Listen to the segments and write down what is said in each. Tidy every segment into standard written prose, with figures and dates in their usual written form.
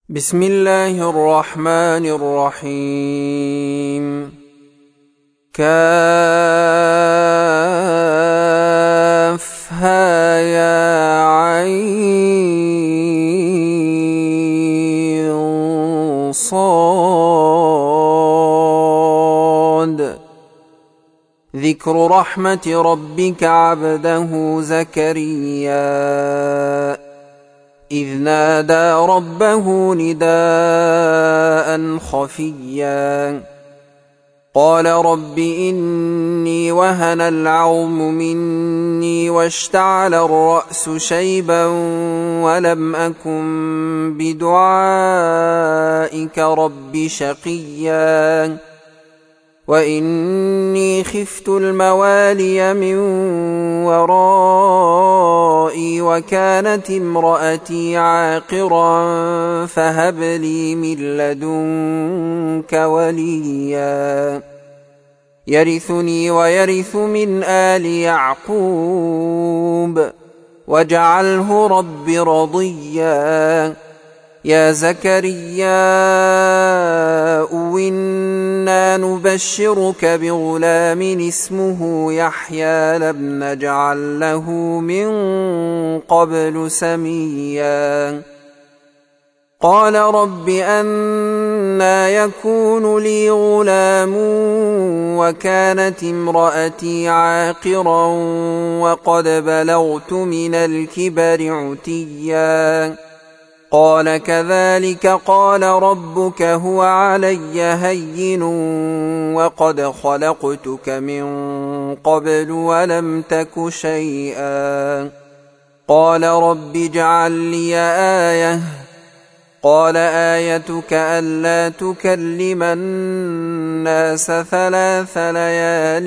بسم الله الرحمن الرحيم. كافها يا عين صاد. ذكر رحمة ربك عبده زكريا إذ نادى ربه نداء خفيا قال رب إني وهن العظم مني واشتعل الرأس شيبا ولم أكن بدعائك رب شقيا وإني خفت الموالي من ورائي وكانت امرأتي عاقرا فهب لي من لدنك وليا يرثني ويرث من آل يعقوب واجعله رب رضيا. يا زكريا إنا نبشرك بغلام اسمه يحيى لم نجعل له من قبل سميا. قال رب أنى يكون لي غلام وكانت امرأتي عاقرا وقد بلغت من الكبر عتيا. قال كذلك قال ربك هو علي هين وقد خلقتك من قبل ولم تك شيئا. قال رب اجعل لي آية. قال آيتك ألا تكلم الناس 3 ليال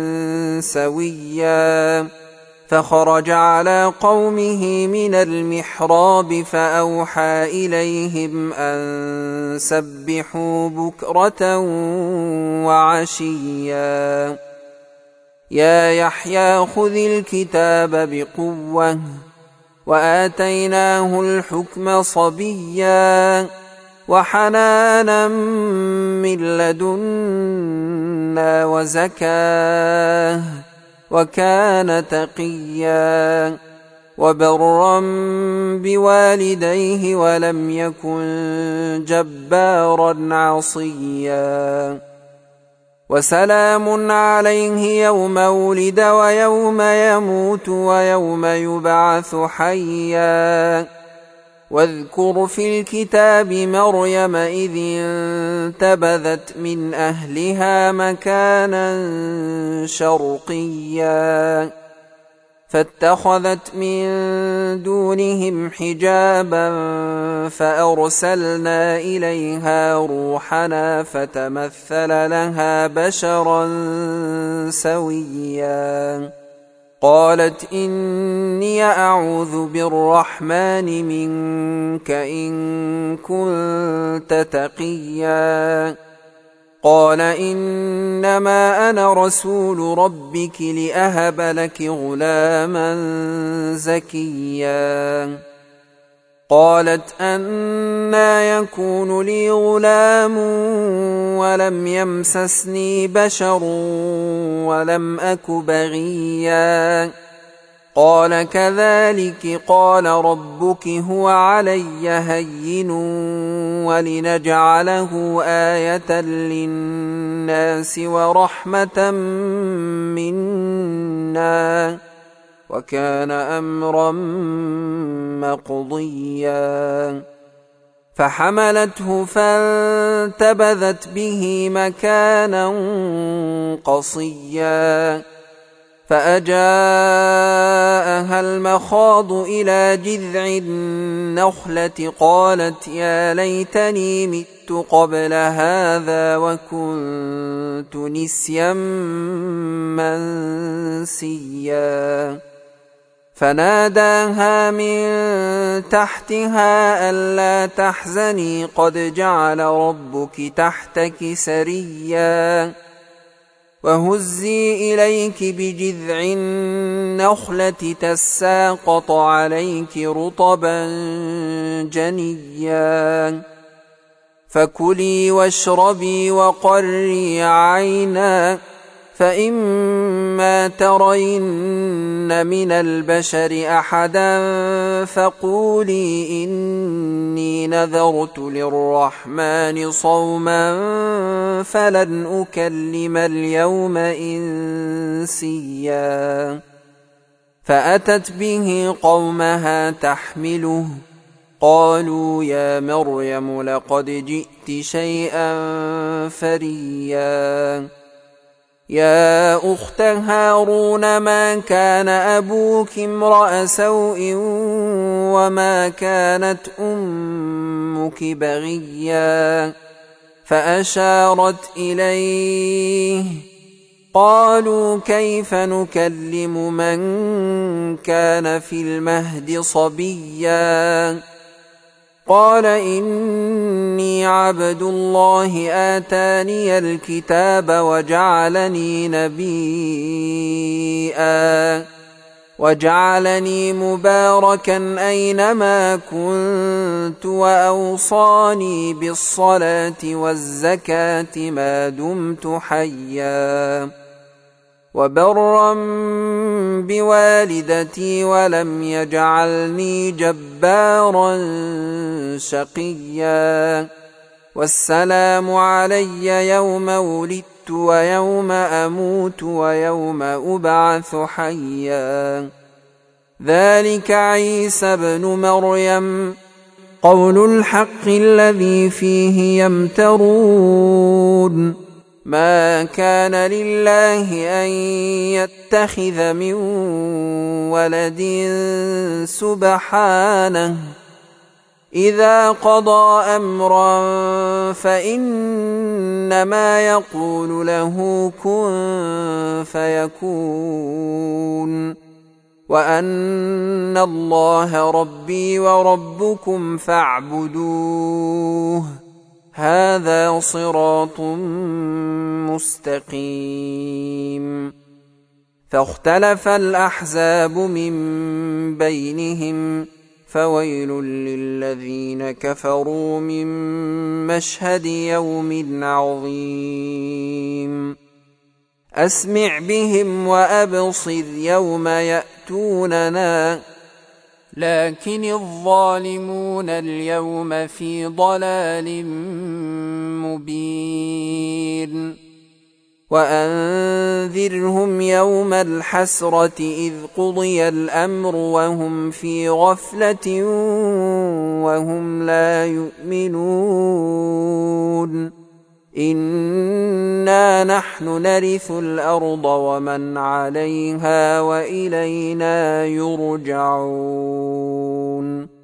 سويا. فخرج على قومه من المحراب فأوحى إليهم أن سبحوا بكرة وعشيا. يا يحيى خذ الكتاب بقوة وآتيناه الحكم صبيا وحنانا من لدنا وزكاه وكان تقيا وبرا بوالديه ولم يكن جبارا عصيا. وسلام عليه يوم ولد ويوم يموت ويوم يبعث حيا. واذكر في الكتاب مريم إذ انتبذت من أهلها مكانا شرقيا فاتخذت من دونهم حجابا فأرسلنا إليها روحنا فتمثل لها بشرا سويا. قالت إني أعوذ بالرحمن منك إن كنت تقيا. قال إنما أنا رسول ربك لأهب لك غلاما زكيا. قالت أنى يكون لي غلام ولم يمسسني بشر ولم أك بغيا. قال كذلك قال ربك هو علي هين ولنجعله آية للناس ورحمة منا وكان أمرا مقضيا. فحملته فانتبذت به مكانا قصيا فأجاءها المخاض إلى جذع النخلة قالت يا ليتني مت قبل هذا وكنت نسيا منسيا. فناداها من تحتها ألا تحزني قد جعل ربك تحتك سريا وهزي إليك بجذع النخلة تساقط عليك رطبا جنيا فكلي واشربي وقري عينا، فإما ترين من البشر أحدا فقولي إني نذرت للرحمن صوما فلن أكلم اليوم إنسيا. فأتت به قومها تحمله، قالوا يا مريم لقد جئت شيئا فريا. يا أخت هارون ما كان أبوك امرأ سوء وما كانت أمك بغيا. فأشارت إليه، قالوا كيف نكلم من كان في المهد صبيا. قال إني عبد الله آتاني الكتاب وجعلني نبيا وجعلني مباركا أينما كنت وأوصاني بالصلاة والزكاة ما دمت حيا وبرا بوالدتي ولم يجعلني جبارا شقيا. والسلام علي يوم ولدت ويوم أموت ويوم أبعث حيا. ذلك عيسى بن مريم قول الحق الذي فيه يمترون. ما كان لله أن يتخذ من ولد سبحانه، إذا قضى أمرا فإنما يقول له كن فيكون، وأن الله ربي وربكم فاعبدوه، هذا صراط مستقيم. فاختلف الأحزاب من بينهم، فويل للذين كفروا من مشهد يوم عظيم. أسمع بهم وأبصر يوم يأتوننا، لكن الظالمون اليوم في ضلال مبين. وأنذرهم يوم الحسرة إذ قضي الأمر وهم في غفلة وهم لا يؤمنون. إنا نحن نرث الأرض ومن عليها وإلينا يرجعون.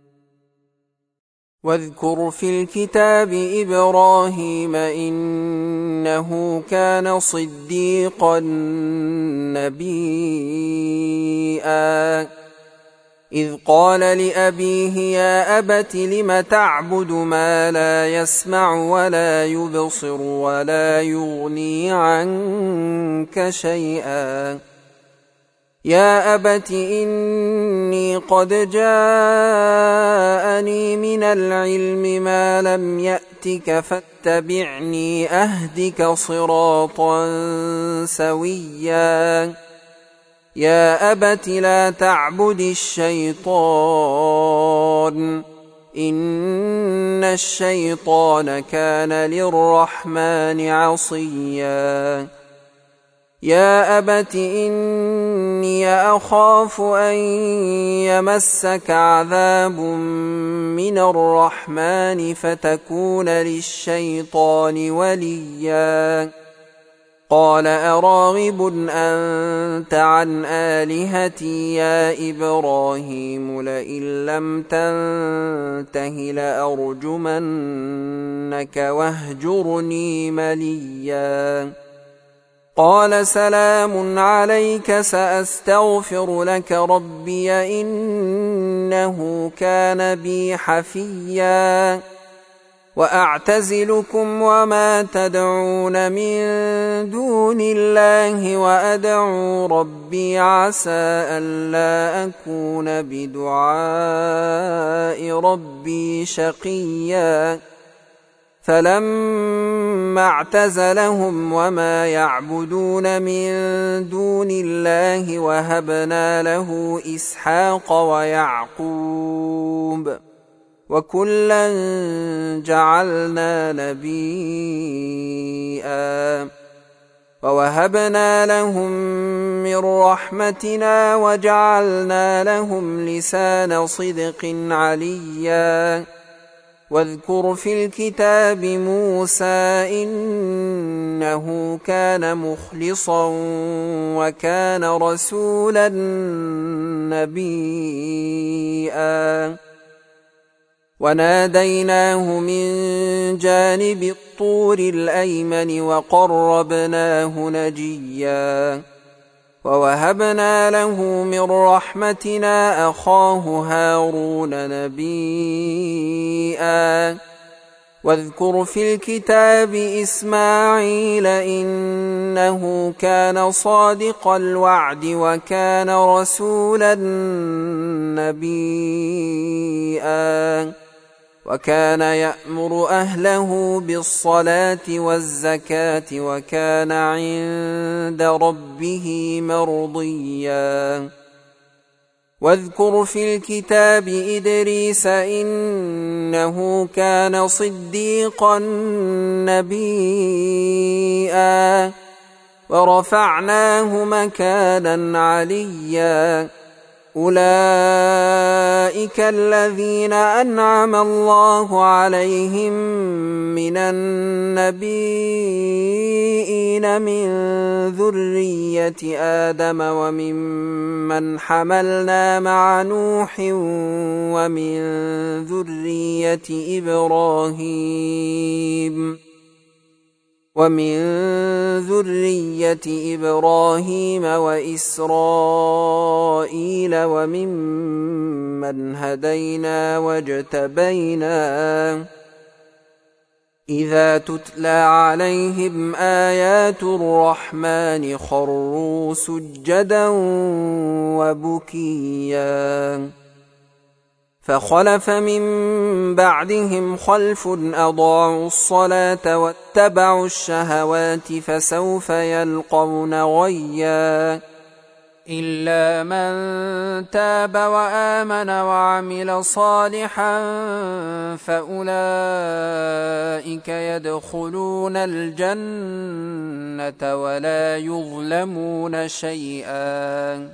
واذكر في الكتاب إبراهيم إنه كان صديقا نبيا، إذ قال لأبيه يا أبت لم تعبد ما لا يسمع ولا يبصر ولا يغني عنك شيئا. يا أبت إني قد جاءني من العلم ما لم يأتك فاتبعني أهدك صراطا سويا. يا أبت لا تعبد الشيطان، إن الشيطان كان للرحمن عصيا. يا أبت إني أخاف أن يمسك عذاب من الرحمن فتكون للشيطان وليا. قال أراغب أنت عن آلهتي يا إبراهيم لئن لم تنته لأرجمنك واهجرني مليا. قال سلام عليك سأستغفر لك ربي إنه كان بي حفيا. وأعتزلكم وما تدعون من دون الله وأدعو ربي عسى ألا أكون بدعاء ربي شقيا. فلما اعتزلهم وما يعبدون من دون الله وهبنا له إسحاق ويعقوب وكلا جعلنا نبيا ووهبنا لهم من رحمتنا وجعلنا لهم لسان صدق عليا واذكر في الكتاب موسى إنه كان مخلصا وكان رسولا نبيا وناديناه من جانب الطور الأيمن وقربناه نجيا ووهبنا له من رحمتنا أخاه هارون نبيا واذكر في الكتاب إسماعيل إنه كان صادق الوعد وكان رسولا نبيا وكان يأمر أهله بالصلاة والزكاة وكان عند ربه مرضيا واذكر في الكتاب إدريس إنه كان صديقا نبيا ورفعناه مكانا عليا أولئك الذين أنعم الله عليهم من النبيين من ذرية آدم وممن حملنا مع نوح ومن ذرية إبراهيم وإسرائيل وممن هدينا واجتبينا إذا تتلى عليهم آيات الرحمن خروا سجدا وبكيا فخلف من بعدهم خلف أضاعوا الصلاة واتبعوا الشهوات فسوف يلقون غيا إلا من تاب وآمن وعمل صالحا فأولئك يدخلون الجنة ولا يظلمون شيئا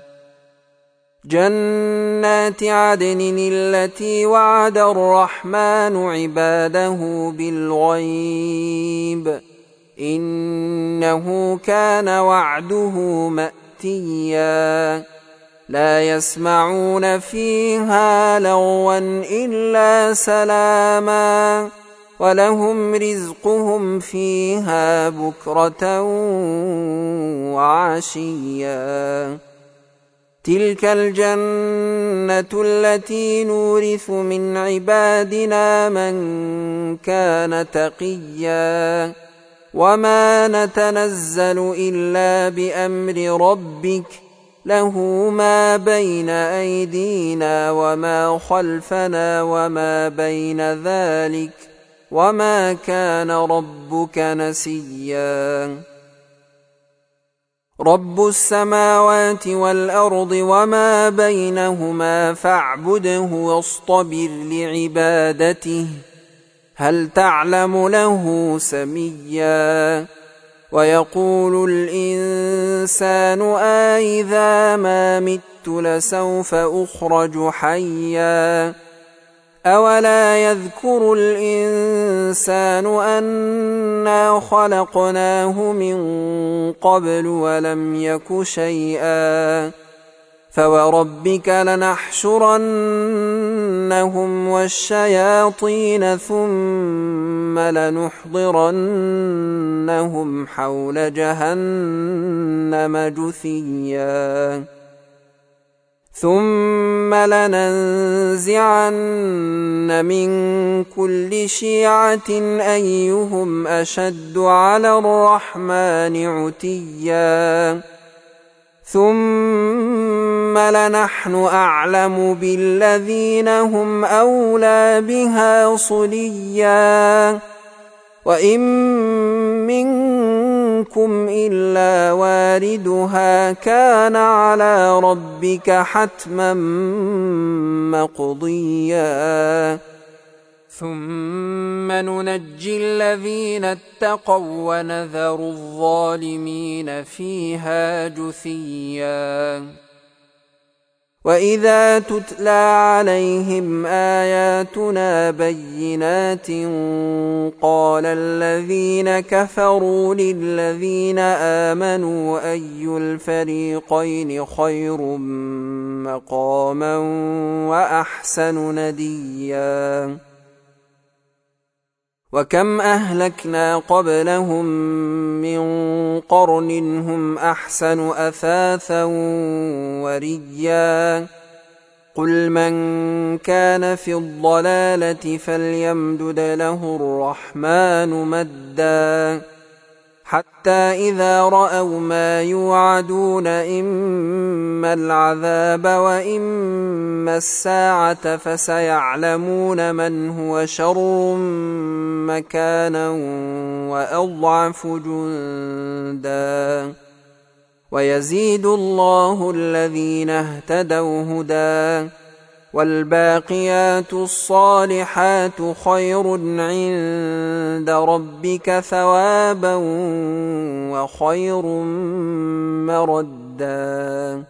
جنات عدن التي وعد الرحمن عباده بالغيب إنه كان وعده مأتيا لا يسمعون فيها لغوا إلا سلاما ولهم رزقهم فيها بكرة وعشيا تلك الجنة التي نورث من عبادنا من كان تقيا وما نتنزل إلا بأمر ربك له ما بين أيدينا وما خلفنا وما بين ذلك وما كان ربك نسيا رب السماوات والأرض وما بينهما فاعبده واصطبر لعبادته هل تعلم له سميا ويقول الإنسان أإذا ما مت لسوف أخرج حيا أولا يذكر الإنسان أنا خلقناه من قبل ولم يك شيئا فوربك لنحشرنهم والشياطين ثم لنحضرنهم حول جهنم جثيا ثم لننزعن من كل شيعة أيهم أشد على الرحمن عتيا ثم لنحن أعلم بالذين هم أولى بها صليا وإن منكم إلا واردها كان على ربك حتما مقضيا ثم ننجي الذين اتقوا ونذر الظالمين فيها جثيا وإذا تتلى عليهم آياتنا بينات قال الذين كفروا للذين آمنوا أي الفريقين خير مقاما وأحسن نديا وكم أهلكنا قبلهم من قرن هم أحسن أثاثا وريا قل من كان في الضلالة فليمدد له الرحمن مدا حتى إذا رأوا ما يوعدون إما العذاب وإما الساعة فسيعلمون من هو شر مكانا وأضعف جندا ويزيد الله الذين اهتدوا هدى والباقيات الصالحات خير عند ربك ثوابا وخير مردا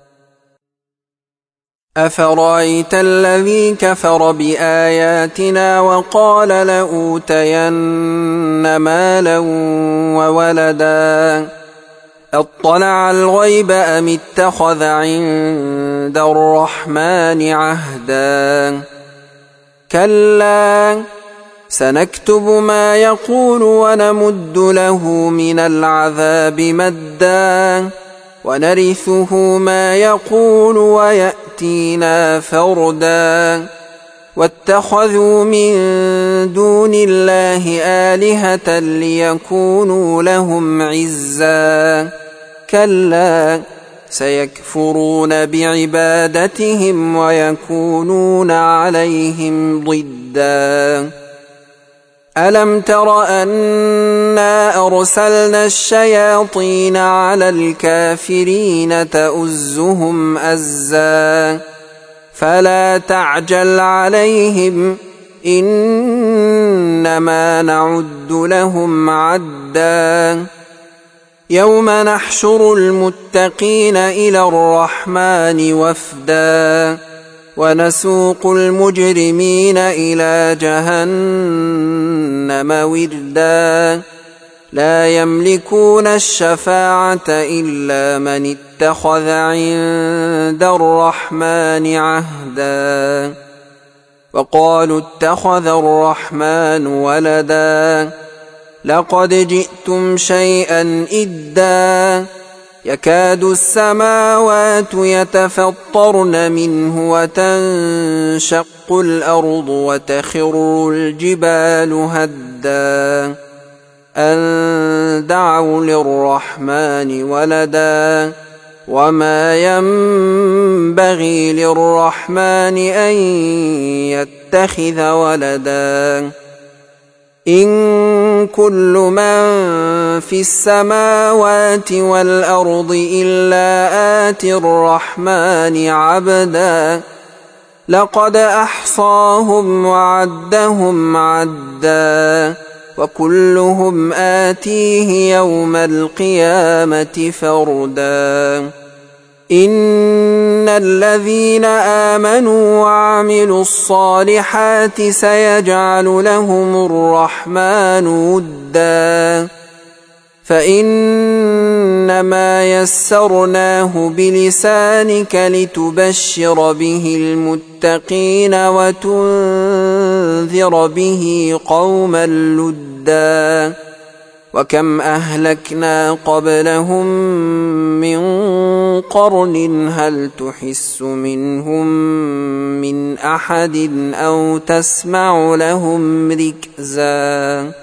أفرأيت الذي كفر بآياتنا وقال لأوتين مالا وولدا أطلع الغيب أم اتخذ عند الرحمن عهدا كلا سنكتب ما يقول ونمد له من العذاب مدا ونرثه ما يقول ويأتينا فردا واتخذوا من دون الله آلهة ليكونوا لهم عزا كلا سيكفرون بعبادتهم ويكونون عليهم ضدا ألم تر أنا أرسلنا الشياطين على الكافرين تؤزهم أزا فلا تعجل عليهم إنما نعد لهم عدا يوم نحشر المتقين إلى الرحمن وفدا ونسوق المجرمين إلى جهنم وردا لا يملكون الشفاعة إلا من اتخذ عند الرحمن عهدا وقالوا اتخذ الرحمن ولدا لقد جئتم شيئا إدا يكاد السماوات يتفطرن منه وتنشق الأرض وتخر الجبال هدا أن دعوا للرحمن ولدا وما ينبغي للرحمن أن يتخذ ولدا إن كل من في السماوات والأرض إلا آتي الرحمن عبدا لقد أحصاهم وعدهم عدا وكلهم آتيه يوم القيامة فردا إن الذين آمنوا وعملوا الصالحات سيجعل لهم الرحمن ودا فإنما يسرناه بلسانك لتبشر به المتقين وتنذر به قوما لدا وكم أهلكنا قبلهم من قرن هل تحس منهم من أحد أو تسمع لهم ركزا